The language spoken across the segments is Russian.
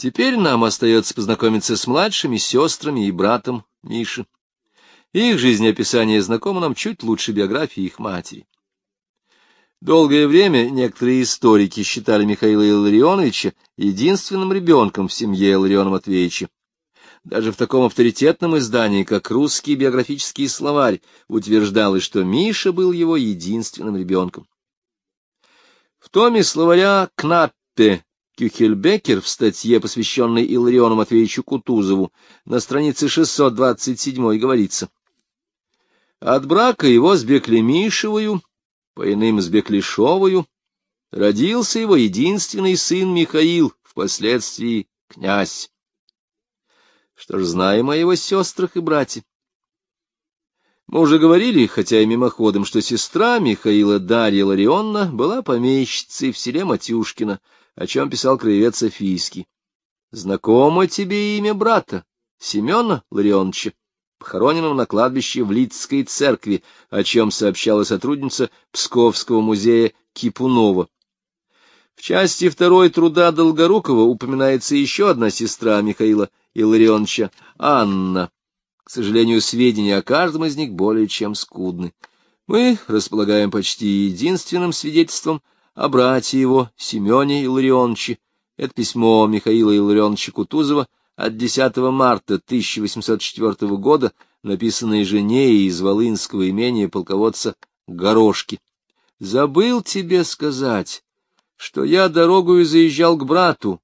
Теперь нам остается познакомиться с младшими сестрами и братом Миши. Их жизнеописание знакомо нам чуть лучше биографии их матери. Долгое время некоторые историки считали Михаила Илларионовича единственным ребенком в семье Иллариона Матвеевича. Даже в таком авторитетном издании, как «Русский биографический словарь», утверждалось, что Миша был его единственным ребенком. В томе словаря Кнаппе Кюхельбекер в статье, посвященной Иллариону Матвеевичу Кутузову, на странице 627 говорится: «От брака его с Беклемишевою, по иным с Беклишовою, родился его единственный сын Михаил, впоследствии князь». Что ж знаем о его сестрах и брате? Мы уже говорили, хотя и мимоходом, что сестра Михаила Дарья Ларионовна была помещицей в селе Матюшкино, о чем писал краевед Софийский. Знакомо тебе имя брата, Семена Ларионовича, похороненного на кладбище в Лидской церкви, о чем сообщала сотрудница Псковского музея Кипунова. В части 2 труда Долгорукова упоминается еще одна сестра Михаила Илларионовича, Анна. К сожалению, сведения о каждом из них более чем скудны. Мы располагаем почти единственным свидетельством о брате его, Семене Илларионовиче. Это письмо Михаила Илларионовича Кутузова от 10 марта 1804 года, написанное жене из волынского имения полководца Горошки. «Забыл тебе сказать, что я дорогою заезжал к брату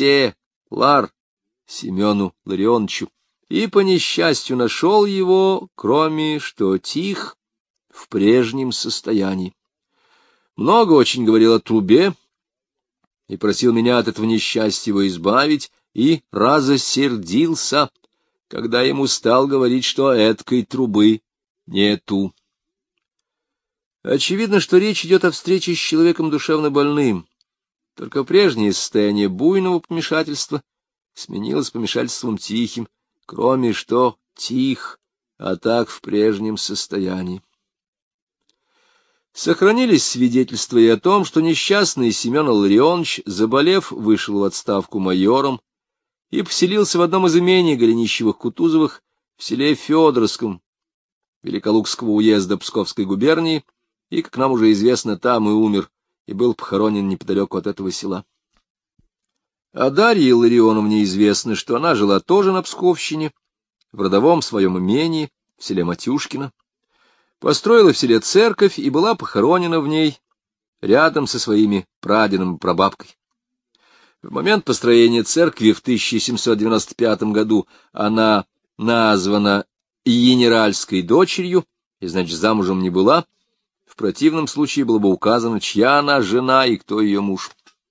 Семену Ларионовичу, и по несчастью нашел его, кроме что тих, в прежнем состоянии. Много очень говорил о трубе и просил меня от этого несчастья его избавить, и разосердился, когда ему стал говорить, что эткой трубы нету». Очевидно, что речь идет о встрече с человеком душевно больным, только прежнее состояние буйного помешательства сменилось помешательством тихим, кроме что тих, а так в прежнем состоянии. Сохранились свидетельства и о том, что несчастный Семен Илларионович, заболев, вышел в отставку майором и поселился в одном из имений Голенищевых-Кутузовых в селе Федоровском Великолукского уезда Псковской губернии, и, как нам уже известно, там и умер, и был похоронен неподалеку от этого села. О Дарье Илларионовне известно, что она жила тоже на Псковщине, в родовом своем имении, в селе Матюшкино, построила в селе церковь и была похоронена в ней рядом со своими прадедом и прабабкой. В момент построения церкви в 1795 году она названа генеральской дочерью, и, значит, замужем не была. В противном случае было бы указано, чья она жена и кто ее муж.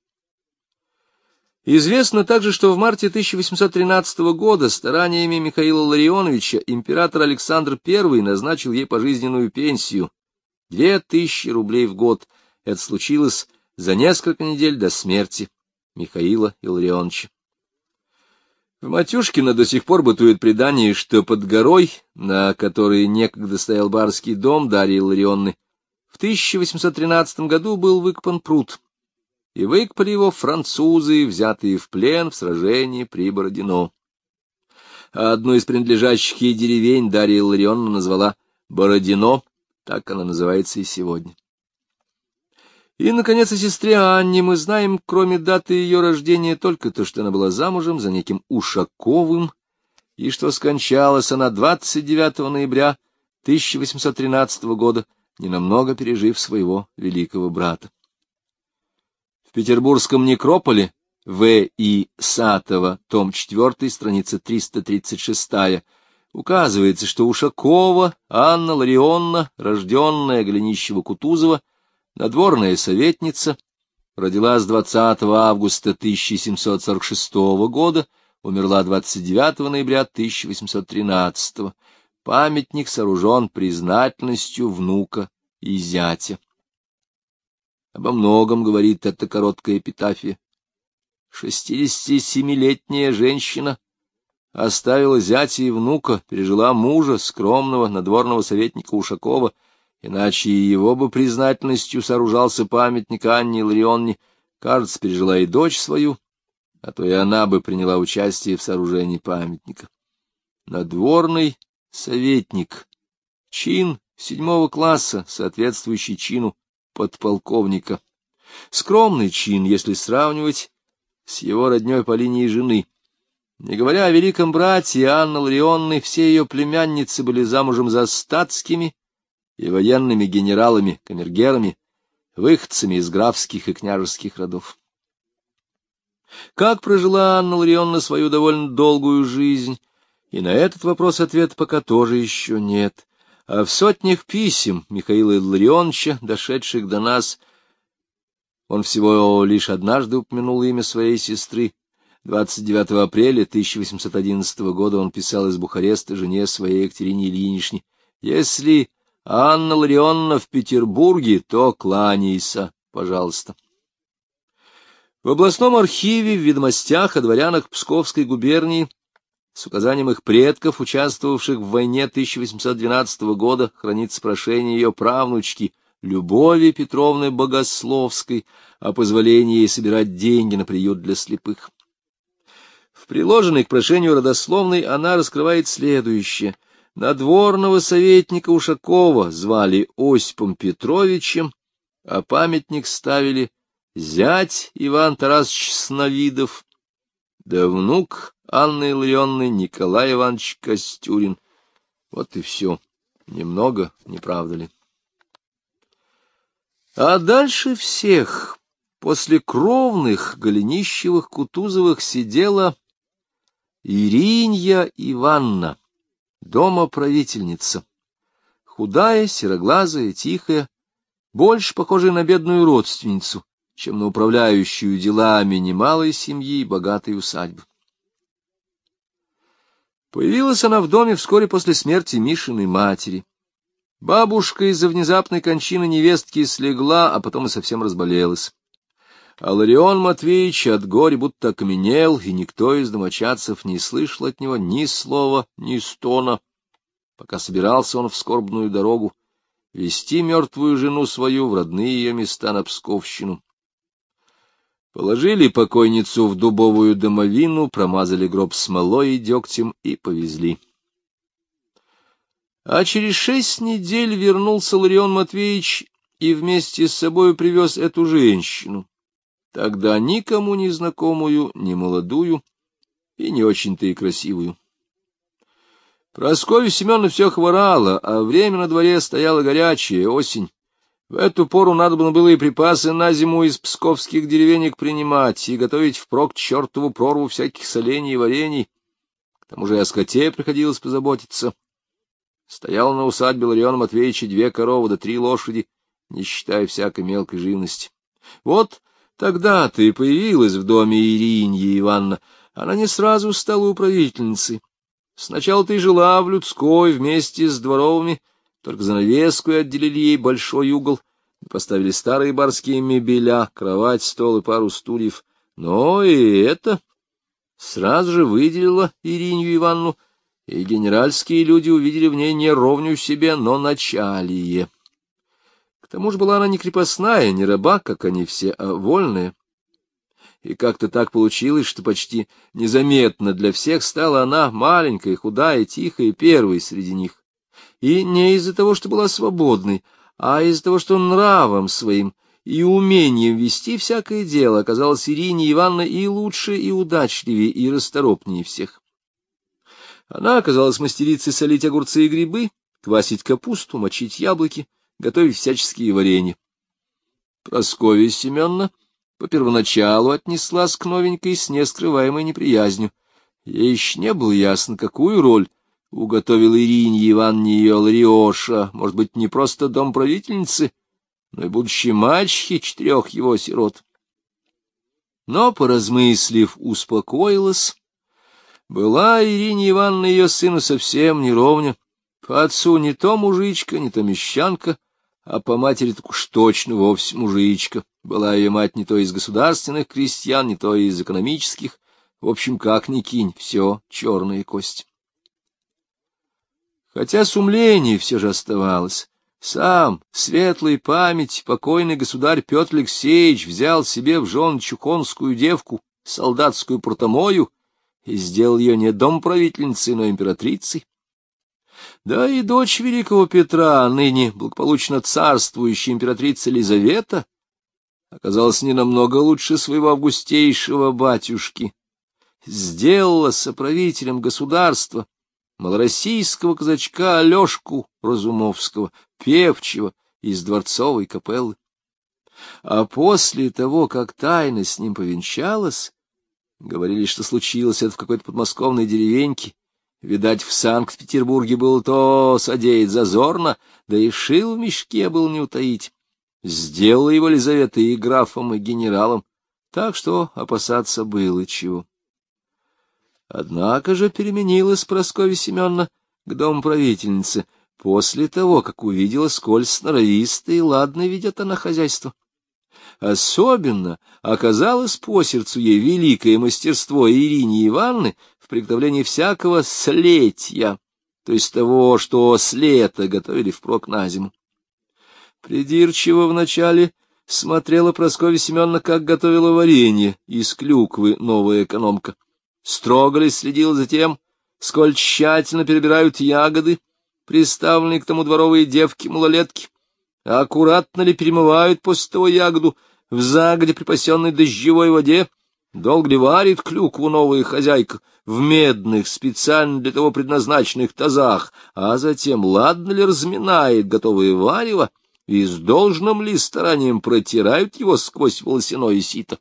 Известно также, что в марте 1813 года стараниями Михаила Илларионовича император Александр I назначил ей пожизненную пенсию — 2000 рублей в год. Это случилось за несколько недель до смерти Михаила Илларионовича. В Матюшкино до сих пор бытует предание, что под горой, на которой некогда стоял барский дом Дарьи Илларионовны, в 1813 году был выкопан пруд, и выкопали его французы, взятые в плен в сражении при Бородино. А одну из принадлежащих ей деревень Дарья Илларионовна назвала Бородино, так она называется и сегодня. И, наконец, о сестре Анне мы знаем, кроме даты ее рождения, только то, что она была замужем за неким Ушаковым, и что скончалась она 29 ноября 1813 года, ненамного пережив своего великого брата. В петербургском некрополе В. И. Сатова, том 4, страница 336, указывается, что Ушакова Анна Ларионовна, рожденная Голенищева-Кутузова, надворная советница, родилась 20 августа 1746 года, умерла 29 ноября 1813. Памятник сооружен признательностью внука и зятя. Обо многом говорит эта короткая эпитафия. 67-летняя женщина оставила зятя и внука, пережила мужа, скромного надворного советника Ушакова, иначе и его бы признательностью сооружался памятник Анне Илларионовне. Кажется, пережила и дочь свою, а то и она бы приняла участие в сооружении памятника. Надворный советник, чин 7 класса, соответствующий чину подполковника. Скромный чин, если сравнивать с его родней по линии жены. Не говоря о великом брате Анны Ларионны, все ее племянницы были замужем за статскими и военными генералами, камергерами, выходцами из графских и княжеских родов. Как прожила Анна Ларионна свою довольно долгую жизнь, и на этот вопрос ответа пока тоже еще нет. А в сотнях писем Михаила Илларионовича, дошедших до нас, он всего лишь однажды упомянул имя своей сестры. 29 апреля 1811 года он писал из Бухареста жене своей Екатерине Ильиничне: «Если Анна Ларионовна в Петербурге, то кланяйся, пожалуйста». В областном архиве в ведомостях о дворянах Псковской губернии с указанием их предков, участвовавших в войне 1812 года, хранится прошение ее правнучки Любови Петровны Богословской о позволении ей собирать деньги на приют для слепых. В приложенной к прошению родословной она раскрывает следующее. Надворного советника Ушакова звали Осипом Петровичем, а памятник ставили зять Иван Тарасович Сновидов, да внук Анны Илларионны Николай Иванович Костюрин. Вот и все. Немного, не правда ли? А дальше всех, после Кровных, Голенищевых, Кутузовых, сидела Иринья Ивановна, домоправительница, худая, сероглазая, тихая, больше похожая на бедную родственницу, чем на управляющую делами немалой семьи и богатой усадьбы. Появилась она в доме вскоре после смерти Мишиной матери. Бабушка из-за внезапной кончины невестки слегла, а потом и совсем разболелась. А Ларион Матвеевич от горя будто окаменел, и никто из домочадцев не слышал от него ни слова, ни стона, пока собирался он в скорбную дорогу вести мертвую жену свою в родные ее места на Псковщину. Положили покойницу в дубовую домовину, промазали гроб смолой и дегтем и повезли. А через 6 недель вернулся Ларион Матвеевич и вместе с собой привез эту женщину, тогда никому не знакомую, не молодую и не очень-то и красивую. Прасковья Семеновна все хворала, а время на дворе стояла горячая осень. В эту пору надо было и припасы на зиму из псковских деревенек принимать и готовить впрок чертову прорву всяких солений и варений. К тому же и о скоте приходилось позаботиться. Стояло на усадьбе Лариона Матвеевича 2 коровы да 3 лошади, не считая всякой мелкой живности. Вот тогда-то и появилась в доме Иринья Ивановна. Она не сразу стала управительницей. Сначала-то и жила в людской вместе с дворовыми, только занавеску отделили ей большой угол, поставили старые барские мебеля, кровать, стол и пару стульев. Но и это сразу же выделила Иринью Ивановну, и генеральские люди увидели в ней не ровню себе, но началие. К тому же была она не крепостная, не раба, как они все, а вольная. И как-то так получилось, что почти незаметно для всех стала она маленькая, худая, тихая, первой среди них. И не из-за того, что была свободной, а из-за того, что нравом своим и умением вести всякое дело оказалась Ирине Ивановна и лучше, и удачливее, и расторопнее всех. Она оказалась мастерицей солить огурцы и грибы, квасить капусту, мочить яблоки, готовить всяческие варенья. Прасковья Семеновна по первоначалу отнеслась к новенькой с нескрываемой неприязнью. Ей еще не было ясно, какую роль уготовила Ирине Ивановне ее Лариоша, может быть, не просто домправительницы, но и будущей мачехи 4 его сирот. Но, поразмыслив, успокоилась. Была Ирине Ивановне ее сыну совсем не ровня. По отцу не то мужичка, не то мещанка, а по матери так уж точно вовсе мужичка. Была ее мать не то из государственных крестьян, не то из экономических. В общем, как ни кинь, все черная кость. Хотя сумление все же оставалось. Сам, светлой память, покойный государь Петр Алексеевич взял себе в жены чухонскую девку солдатскую протомою и сделал ее не домправительницей, но императрицей. Да и дочь великого Петра, ныне благополучно царствующая императрица Елизавета, оказалась не намного лучше своего августейшего батюшки. Сделала соправителем государства малороссийского казачка Алешку Разумовского, певчего из дворцовой капеллы. А после того, как тайно с ним повенчалась, говорили, что случилось это в какой-то подмосковной деревеньке, видать, в Санкт-Петербурге было то содеять зазорно, да и шил в мешке был не утаить. Сделала его Елизавета и графом, и генералом, так что опасаться было чего. Однако же переменилась Прасковья Семеновна к домоправительнице после того, как увидела, сколь сноровисто и ладно ведет она хозяйство. Особенно оказалось по сердцу ей великое мастерство Ирины Ивановны в приготовлении всякого слетья, то есть того, что с лета готовили впрок на зиму. Придирчиво вначале смотрела Прасковья Семеновна, как готовила варенье из клюквы новая экономка. Строго ли следила за тем, сколь тщательно перебирают ягоды, приставленные к тому дворовые девки-малолетки, а аккуратно ли перемывают после того ягоду в загоде припасенной дождевой воде, долго ли варит клюкву новая хозяйка в медных, специально для того предназначенных тазах, а затем ладно ли разминает готовое варево и с должным ли старанием протирают его сквозь волосяное сито.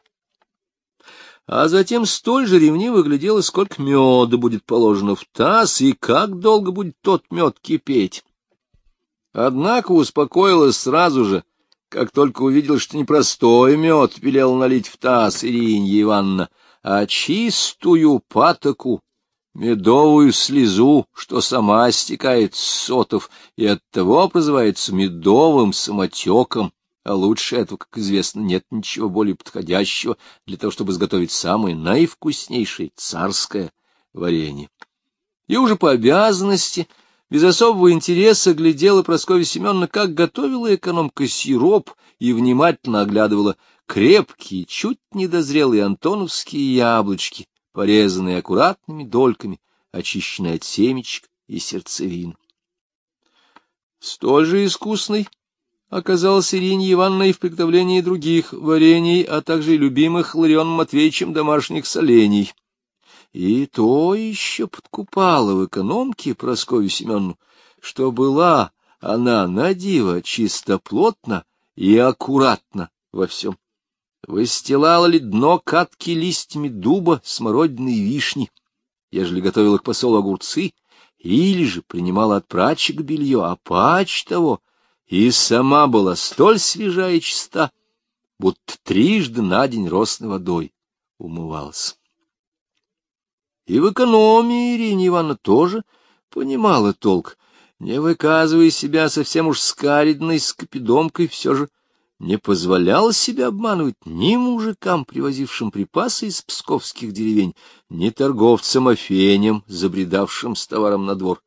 А затем столь же ревниво глядела, сколько меда будет положено в таз и как долго будет тот мед кипеть. Однако успокоилась сразу же, как только увидела, что не простой мед велела налить в таз Иринья Ивановна, а чистую патоку, медовую слезу, что сама стекает с сотов и оттого прозывается медовым самотеком. А лучше этого, как известно, нет ничего более подходящего для того, чтобы изготовить самое наивкуснейшее царское варенье. И уже по обязанности, без особого интереса, глядела Прасковья Семеновна, как готовила экономка сироп, и внимательно оглядывала крепкие, чуть недозрелые антоновские яблочки, порезанные аккуратными дольками, очищенные от семечек и сердцевин. Столь же искусной оказалась Иринья Ивановна и в приготовлении других варений, а также и любимых Ларионом Матвеевичем домашних солений. И то еще подкупала в экономке Прасковью Семеновну, что была она на диво чистоплотна и аккуратна во всем. Выстилала ли дно катки листьями дуба, смородины и вишни, ежели готовила к посолу огурцы, или же принимала от прачек белье, а пач того и сама была столь свежа и чиста, будто трижды на день росной водой умывалась. И в экономии Ирина Ивановна тоже понимала толк, не выказывая себя совсем уж скаридной скопидомкой, все же не позволяла себя обманывать ни мужикам, привозившим припасы из псковских деревень, ни торговцам офенем, забредавшим с товаром на двор.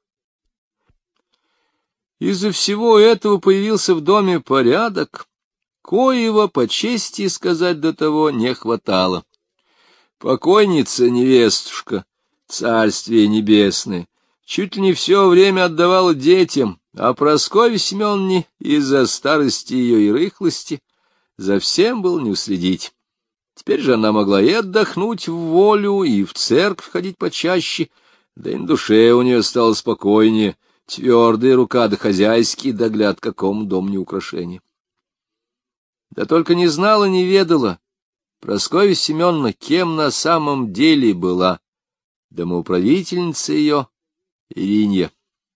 Из-за всего этого появился в доме порядок, коего, по чести сказать, до того не хватало. Покойница-невестушка, царствие небесное, чуть ли не все время отдавала детям, а Прасковье Семеновне из-за старости ее и рыхлости за всем было не уследить. Теперь же она могла и отдохнуть в волю, и в церковь ходить почаще, да и на душе у нее стало спокойнее, твердая рука да хозяйский догляд, какому дом не украшение. Да только не знала, не ведала Прасковья Семеновна, кем на самом деле была домоуправительница ее Иринья.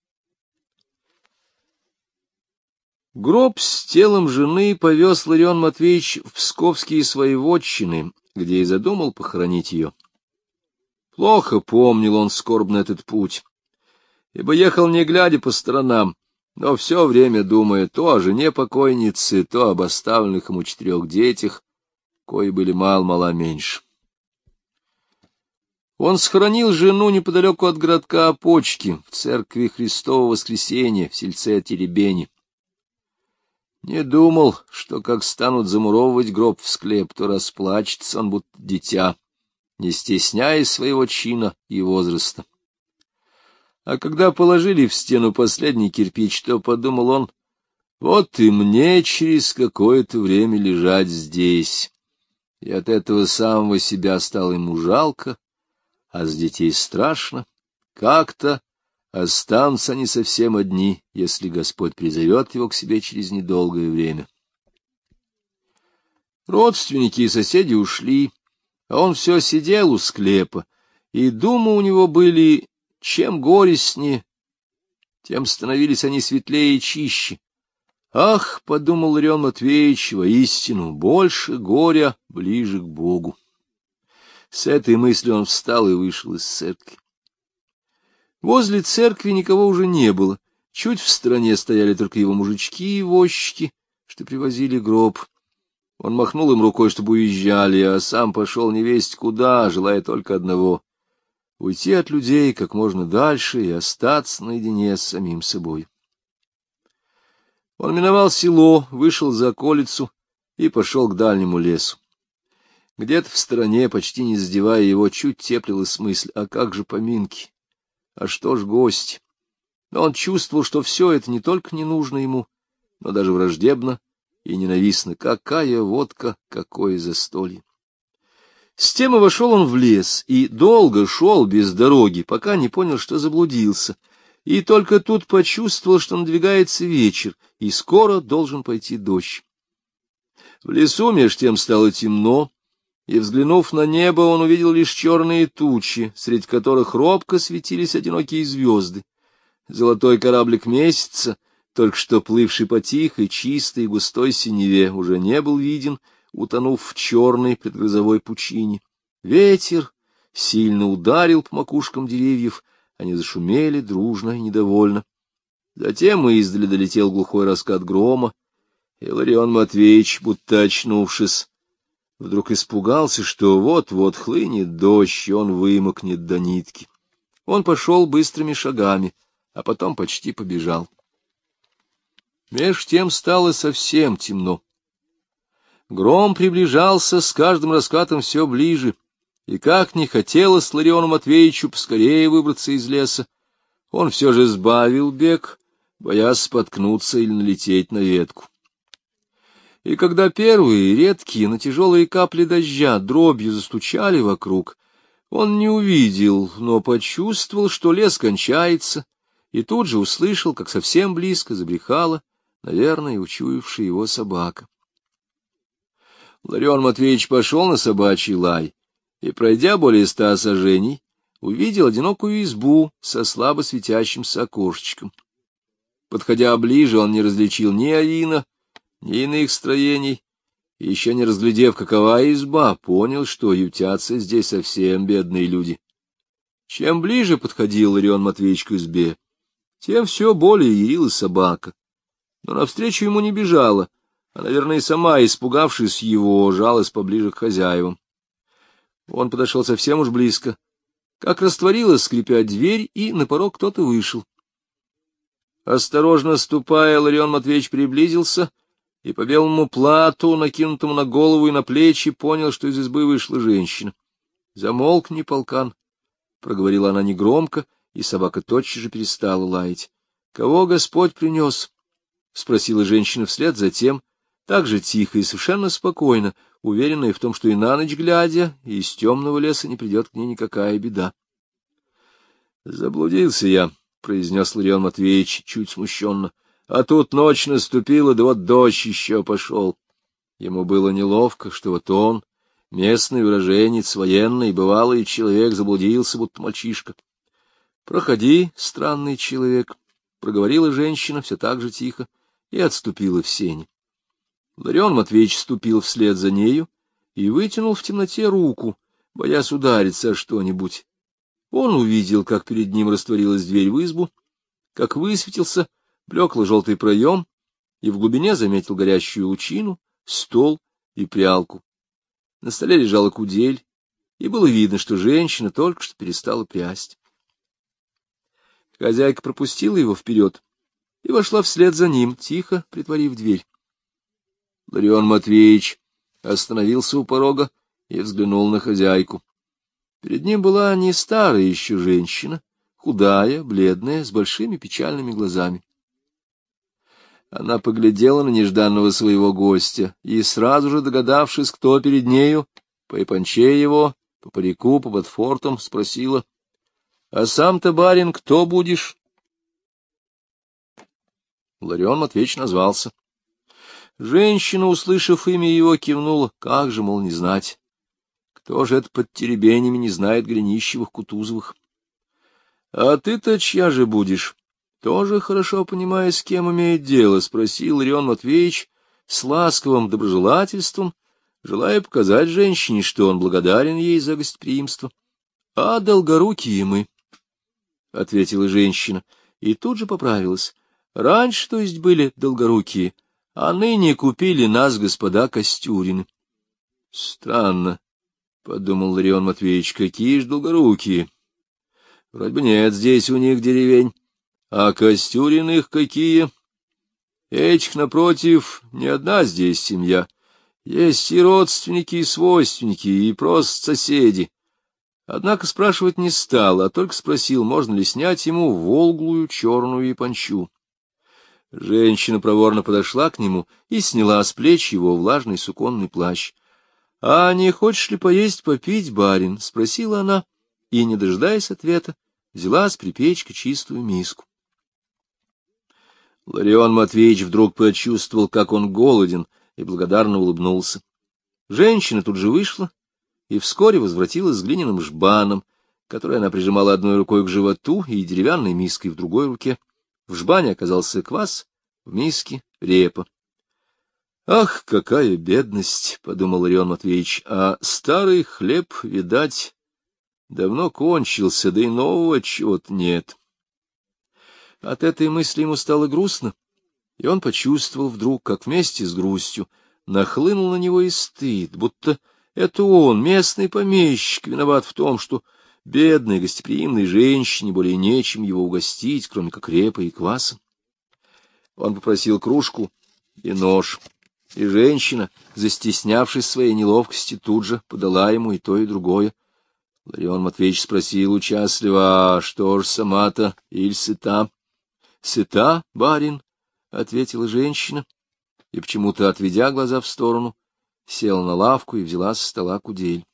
Гроб с телом жены повез Ларион Матвеевич в псковские свои вотчины, где и задумал похоронить ее. Плохо помнил он скорбно этот путь, ибо ехал не глядя по сторонам, но все время думая то о жене покойницы, то об оставленных ему 4 детях, кои были мал-мала меньше. Он схоронил жену неподалеку от городка Опочки, в церкви Христова Воскресения, в сельце Теребени. Не думал, что как станут замуровывать гроб в склеп, то расплачется он, будто дитя, не стесняясь своего чина и возраста. А когда положили в стену последний кирпич, то подумал он: вот и мне через какое-то время лежать здесь. И от этого самого себя стало ему жалко, а с детей страшно. Как-то останутся они совсем одни, если Господь призовет его к себе через недолгое время. Родственники и соседи ушли, а он все сидел у склепа, и думы у него были, чем горестнее, тем становились они светлее и чище. Ах, — подумал Ларион Матвеевич, — воистину, больше горя, ближе к Богу. С этой мыслью он встал и вышел из церкви. Возле церкви никого уже не было. Чуть в стороне стояли только его мужички и возчики, что привозили гроб. Он махнул им рукой, чтобы уезжали, а сам пошел невесть куда, желая только одного — уйти от людей как можно дальше и остаться наедине с самим собой. Он миновал село, вышел за околицу и пошел к дальнему лесу. Где-то в стороне, почти не задевая его, чуть теплилась мысль: а как же поминки? А что ж гости? Но он чувствовал, что все это не только не нужно ему, но даже враждебно и ненавистно. Какая водка, какое застолье! С тем и вошел он в лес, и долго шел без дороги, пока не понял, что заблудился, и только тут почувствовал, что надвигается вечер, и скоро должен пойти дождь. В лесу меж тем стало темно, и, взглянув на небо, он увидел лишь черные тучи, среди которых робко светились одинокие звезды. Золотой кораблик месяца, только что плывший по тихой, чистой и густой синеве, уже не был виден, утонув в черной предгрозовой пучине. Ветер сильно ударил по макушкам деревьев, они зашумели дружно и недовольно. Затем издали долетел глухой раскат грома, и Ларион Матвеевич, будто очнувшись, вдруг испугался, что вот-вот хлынет дождь, и он вымокнет до нитки. Он пошел быстрыми шагами, а потом почти побежал. Меж тем стало совсем темно. Гром приближался с каждым раскатом все ближе, и как не хотелось Лариону Матвеевичу поскорее выбраться из леса, он все же сбавил бег, боясь споткнуться или налететь на ветку. И когда первые, редкие, но тяжелые капли дождя дробью застучали вокруг, он не увидел, но почувствовал, что лес кончается, и тут же услышал, как совсем близко забрехала, наверное, учуявшая его собака. Ларион Матвеевич пошел на собачий лай и, пройдя более 100 саженей, увидел одинокую избу со слабо светящимся окошечком. Подходя ближе, он не различил ни авина, ни иных строений, и, еще не разглядев, какова изба, понял, что ютятся здесь совсем бедные люди. Чем ближе подходил Ларион Матвеевич к избе, тем все более ярилась собака. Но навстречу ему не бежала, а, наверное, сама, испугавшись его, жалась поближе к хозяевам. Он подошел совсем уж близко, как растворилась, скрипя дверь, и на порог кто-то вышел. Осторожно ступая, Ларион Матвеевич приблизился и по белому плату, накинутому на голову и на плечи, понял, что из избы вышла женщина. — Замолкни, полкан, — проговорила она негромко, и собака тотчас же перестала лаять. — Кого Господь принес? — спросила женщина вслед за тем, так же тихо и совершенно спокойно, уверенная в том, что и на ночь глядя, и из темного леса не придет к ней никакая беда. — Заблудился я, — произнес Ларион Матвеевич чуть смущенно. А тут ночь наступила, да вот дождь еще пошел. Ему было неловко, что вот он, местный уроженец, военный, бывалый человек, заблудился, будто мальчишка. — Проходи, странный человек, — проговорила женщина все так же тихо и отступила в сени. Ларион Матвеевич ступил вслед за нею и вытянул в темноте руку, боясь удариться о что-нибудь. Он увидел, как перед ним растворилась дверь в избу, как высветился блекло-желтый проем, и в глубине заметил горящую лучину, стол и прялку. На столе лежала кудель, и было видно, что женщина только что перестала прясть. Хозяйка пропустила его вперед и вошла вслед за ним, тихо притворив дверь. Ларион Матвеевич остановился у порога и взглянул на хозяйку. Перед ним была не старая еще женщина, худая, бледная, с большими печальными глазами. Она поглядела на нежданного своего гостя и, сразу же догадавшись, кто перед нею, по японче его, по парику, по ботфортам, спросила: — А сам-то, барин, кто будешь? Ларион Матвеевич назвался. Женщина, услышав имя его, кивнула: как же, мол, не знать. Кто же это под теребенями не знает Гринищевых, Кутузовых? — А ты-то чья же будешь? Тоже хорошо понимая, с кем имеет дело, спросил Ларион Матвеевич с ласковым доброжелательством, желая показать женщине, что он благодарен ей за гостеприимство. — А долгорукие мы, — ответила женщина, и тут же поправилась. — Раньше, то есть, были долгорукие, а ныне купили нас господа Костюрины. — Странно, — подумал Ларион Матвеевич, — какие ж долгорукие. Вроде бы нет здесь у них деревень. А Костюриных какие? Этих, напротив, не одна здесь семья. Есть и родственники, и свойственники, и просто соседи. Однако спрашивать не стал, а только спросил, можно ли снять ему волглую черную япончу. Женщина проворно подошла к нему и сняла с плеч его влажный суконный плащ. — А не хочешь ли поесть, попить, барин? — спросила она, и, не дожидаясь ответа, взяла с припечка чистую миску. Ларион Матвеевич вдруг почувствовал, как он голоден, и благодарно улыбнулся. Женщина тут же вышла и вскоре возвратилась с глиняным жбаном, который она прижимала одной рукой к животу и деревянной миской в другой руке. В жбане оказался квас, в миске — репа. — Ах, какая бедность! — подумал Ларион Матвеевич. — А старый хлеб, видать, давно кончился, да и нового чего-то нет. От этой мысли ему стало грустно, и он почувствовал вдруг, как вместе с грустью нахлынул на него и стыд, будто это он, местный помещик, виноват в том, что бедной гостеприимной женщине более нечем его угостить, кроме как репой и квасом. Он попросил кружку и нож, и женщина, застеснявшись своей неловкости, тут же подала ему и то, и другое. Ларион Матвеевич спросил участливо: — А что ж сама-то, иль сыта? — Сыта, барин, — ответила женщина, и, почему-то отведя глаза в сторону, села на лавку и взяла со стола кудель.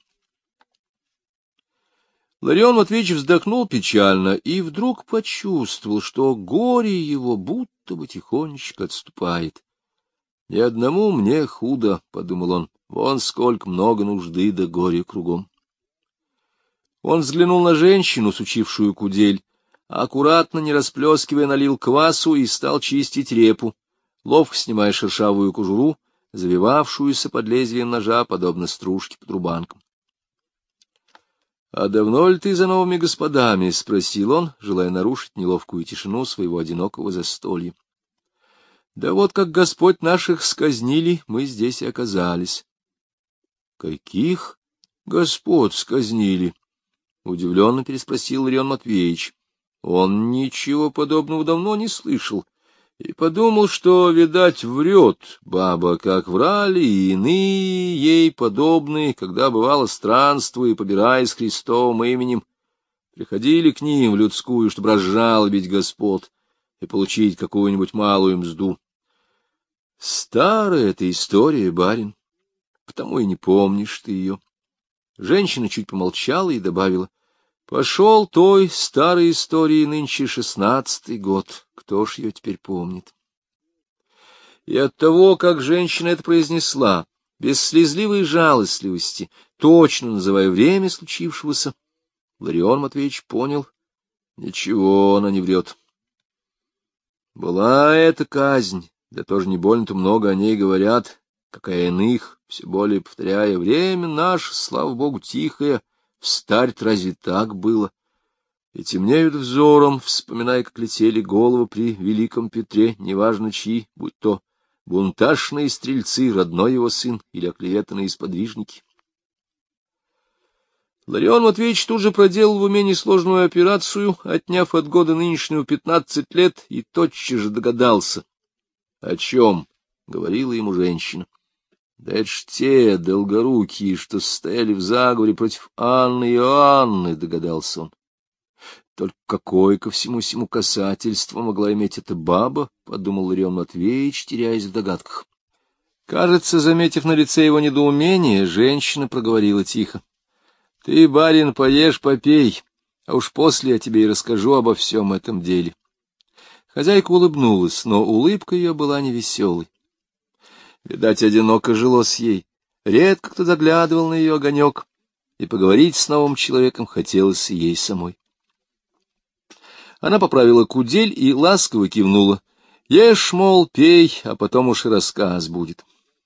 Ларион Матвеевич вздохнул печально и вдруг почувствовал, что горе его будто бы тихонечко отступает. — Ни одному мне худо, — подумал он, — вон сколько много нужды да горя кругом. Он взглянул на женщину, сучившую кудель, аккуратно, не расплескивая, налил квасу и стал чистить репу, ловко снимая шершавую кожуру, завивавшуюся под лезвием ножа, подобно стружке под рубанком. — А давно ли ты за новыми господами? — спросил он, желая нарушить неловкую тишину своего одинокого застолья. — Да вот как Господь наших сказнили, мы здесь и оказались. — Каких господ сказнили? — удивленно переспросил Ларион Матвеевич. Он ничего подобного давно не слышал и подумал, что, видать, врет баба, как врали и иные ей подобные, когда, бывало, странствуя, побираясь Христовым именем, приходили к ним в людскую, чтобы разжалобить господ и получить какую-нибудь малую мзду. Старая эта история, барин, потому и не помнишь ты ее. Женщина чуть помолчала и добавила: — Пошел той старой истории нынче 16-й год. Кто ж ее теперь помнит? И от того, как женщина это произнесла, без слезливой жалостливости, точно называя время случившегося, Ларион Матвеевич понял — ничего она не врет. Была эта казнь, да тоже не больно-то много о ней говорят, какая иных, все более повторяя: время наше, слава богу, тихое, встарь-то разве так было? И темнеют взором, вспоминая, как летели головы при Великом Петре, неважно чьи, будь то бунташные стрельцы, родной его сын или оклеветанные сподвижники. Ларион Матвеевич тут же проделал в уме несложную операцию, отняв от года нынешнего 15 лет, и тотчас же догадался, о чем говорила ему женщина. Да это ж те долгорукие, что стояли в заговоре против Анны и Иоанны, догадался он. Только какое ко всему сему касательство могла иметь эта баба, — подумал Ларион Матвеевич, теряясь в догадках. Кажется, заметив на лице его недоумение, женщина проговорила тихо: — Ты, барин, поешь, попей, а уж после я тебе и расскажу обо всем этом деле. Хозяйка улыбнулась, но улыбка ее была невеселой. Видать, одиноко жилось ей, редко кто заглядывал на ее огонек, и поговорить с новым человеком хотелось ей самой. Она поправила кудель и ласково кивнула. Ешь, мол, пей, а потом уж и рассказ будет.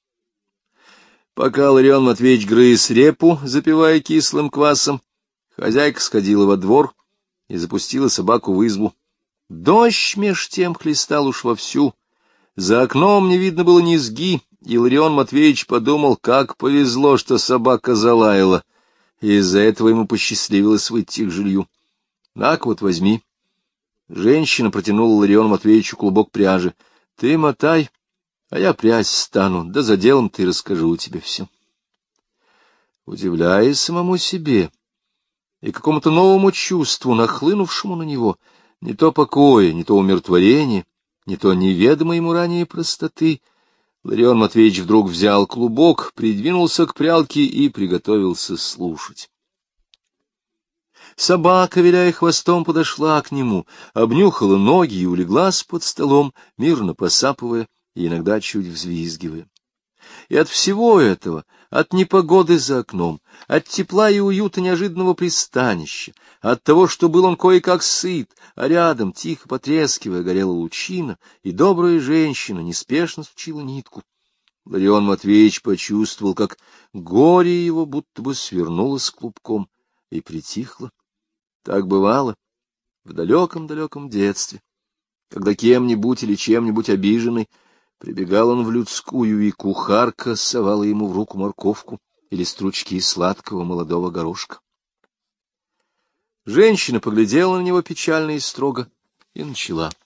Пока Ларион Матвеевич грыз репу, запивая кислым квасом, хозяйка сходила во двор и запустила собаку в избу. Дождь меж тем хлестал уж вовсю. За окном не видно было низги, и Ларион Матвеевич подумал, как повезло, что собака залаяла, и из-за этого ему посчастливилось выйти к жилью. — На-ка вот возьми. Женщина протянула Лариону Матвеевичу клубок пряжи. — Ты мотай, а я прясть стану, да за делом ты расскажу тебе все. Удивляясь самому себе и какому-то новому чувству, нахлынувшему на него, не то покоя, не то умиротворения, не то неведомой ему ранее простоты, Ларион Матвеевич вдруг взял клубок, придвинулся к прялке и приготовился слушать. Собака, виляя хвостом, подошла к нему, обнюхала ноги и улеглась под столом, мирно посапывая и иногда чуть взвизгивая. И от всего этого, от непогоды за окном, от тепла и уюта неожиданного пристанища, от того, что был он кое-как сыт, а рядом, тихо потрескивая, горела лучина, и добрая женщина неспешно сучила нитку, Ларион Матвеевич почувствовал, как горе его будто бы свернулось клубком и притихло. Так бывало в далеком-далеком детстве, когда кем-нибудь или чем-нибудь обиженный прибегал он в людскую, и кухарка совала ему в руку морковку или стручки сладкого молодого горошка. Женщина поглядела на него печально и строго и начала.